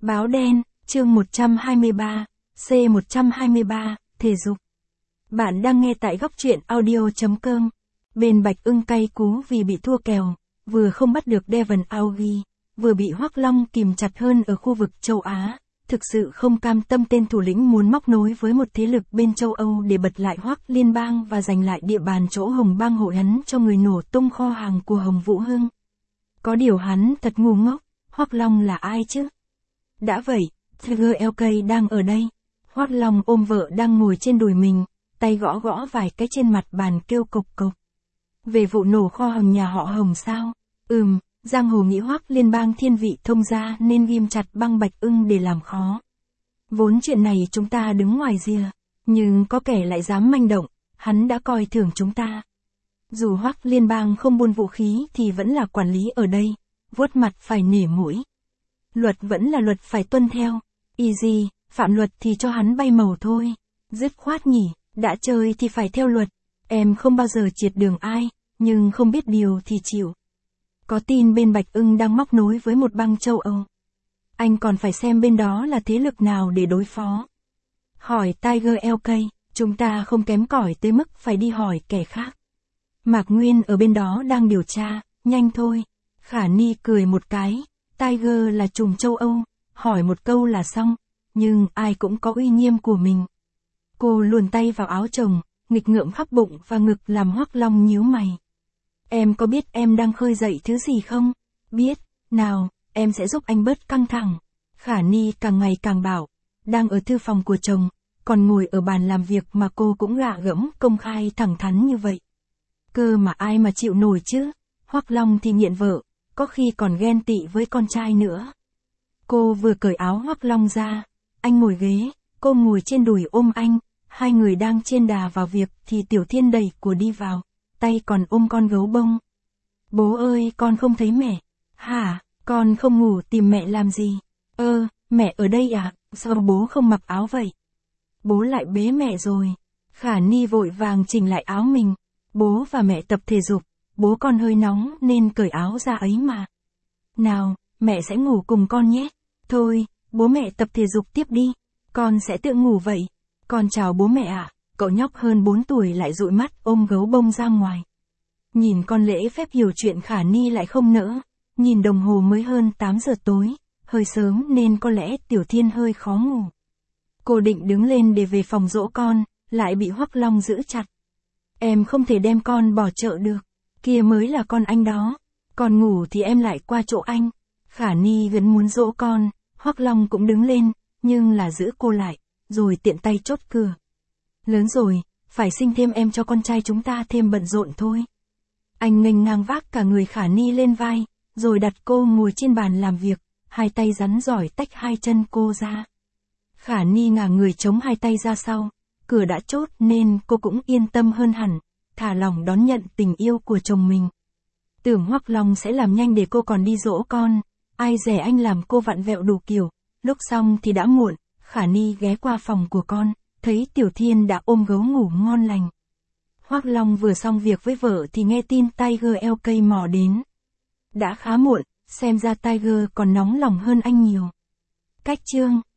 Báo đen, chương 123, C123, thể dục. Bạn đang nghe tại góc truyện audio.com. Bên Bạch Ưng cay cú vì bị thua kèo, vừa không bắt được Devon Augie, vừa bị Hoắc Long kìm chặt hơn ở khu vực châu Á. Thực sự không cam tâm, tên thủ lĩnh muốn móc nối với một thế lực bên châu Âu để bật lại Hoắc Liên bang và giành lại địa bàn chỗ Hồng bang hội hắn cho người nổ tung kho hàng của Hồng Vũ Hưng. Có điều hắn thật ngu ngốc, Hoắc Long là ai chứ? Đã vậy, Tiger LK đang ở đây. Hoắc Long ôm vợ đang ngồi trên đùi mình, tay gõ gõ vài cái trên mặt bàn kêu cộc cộc. Về vụ nổ kho hàng nhà họ Hồng sao? Giang hồ nghĩ Hoắc Liên bang thiên vị thông gia nên ghim chặt băng Bạch Ưng để làm khó. Vốn chuyện này chúng ta đứng ngoài rìa, nhưng có kẻ lại dám manh động, hắn đã coi thường chúng ta. Dù Hoắc Liên bang không buôn vũ khí thì vẫn là quản lý ở đây, vuốt mặt phải nể mũi. Luật vẫn là luật phải tuân theo, easy, phạm luật thì cho hắn bay màu thôi. Dứt khoát nhỉ, đã chơi thì phải theo luật. Em không bao giờ triệt đường ai, nhưng không biết điều thì chịu. Có tin bên Bạch Ưng đang móc nối với một bang châu Âu. Anh còn phải xem bên đó là thế lực nào để đối phó. Hỏi Tiger LK, chúng ta không kém cỏi tới mức phải đi hỏi kẻ khác. Mạc Nguyên ở bên đó đang điều tra, nhanh thôi. Khả Ni cười một cái, Tiger là trùm châu Âu, hỏi một câu là xong, nhưng ai cũng có uy nghiêm của mình. Cô luồn tay vào áo chồng, nghịch ngợm khắp bụng và ngực làm Hoắc Long nhíu mày. Em có biết em đang khơi dậy thứ gì không? Biết, nào, em sẽ giúp anh bớt căng thẳng. Khả Ni càng ngày càng bảo, đang ở thư phòng của chồng, còn ngồi ở bàn làm việc mà cô cũng gạ gẫm công khai thẳng thắn như vậy. Cơ mà ai mà chịu nổi chứ? Hoắc Long thì nghiện vợ, có khi còn ghen tị với con trai nữa. Cô vừa cởi áo Hoắc Long ra, anh ngồi ghế, cô ngồi trên đùi ôm anh, hai người đang trên đà vào việc thì Tiểu Thiên đẩy của đi vào, tay còn ôm con gấu bông. Bố ơi, con không thấy mẹ. Hả, con không ngủ tìm mẹ làm gì? Mẹ ở đây à, sao bố không mặc áo vậy? Bố lại bế mẹ rồi. Khả Ni vội vàng chỉnh lại áo mình. Bố và mẹ tập thể dục, bố con hơi nóng nên cởi áo ra ấy mà. Nào, mẹ sẽ ngủ cùng con nhé. Thôi, bố mẹ tập thể dục tiếp đi, con sẽ tự ngủ vậy. Con chào bố mẹ ạ. Cậu nhóc hơn 4 tuổi lại dụi mắt ôm gấu bông ra ngoài. Nhìn con lễ phép hiểu chuyện Khả Ni lại không nỡ. Nhìn đồng hồ mới hơn 8 giờ tối, hơi sớm nên có lẽ Tiểu Thiên hơi khó ngủ. Cô định đứng lên để về phòng dỗ con, lại bị Hoắc Long giữ chặt. Em không thể đem con bỏ chợ được, kia mới là con anh đó. Còn ngủ thì em lại qua chỗ anh. Khả Ni vẫn muốn dỗ con, Hoắc Long cũng đứng lên, nhưng là giữ cô lại, rồi tiện tay chốt cửa. Lớn rồi, phải sinh thêm em cho con trai chúng ta thêm bận rộn thôi. Anh nghênh ngang vác cả người Khả Ni lên vai, rồi đặt cô ngồi trên bàn làm việc, hai tay rắn giỏi tách hai chân cô ra. Khả Ni ngả người chống hai tay ra sau, cửa đã chốt nên cô cũng yên tâm hơn hẳn, thả lỏng đón nhận tình yêu của chồng mình. Tưởng Hoắc Long sẽ làm nhanh để cô còn đi dỗ con, ai dè anh làm cô vặn vẹo đủ kiểu, lúc xong thì đã muộn. Khả Ni ghé qua phòng của con, thấy Tiểu Thiên đã ôm gấu ngủ ngon lành. Hoắc Long vừa xong việc với vợ thì nghe tin Tiger LK mò đến. Đã khá muộn, xem ra Tiger còn nóng lòng hơn anh nhiều. Cách chương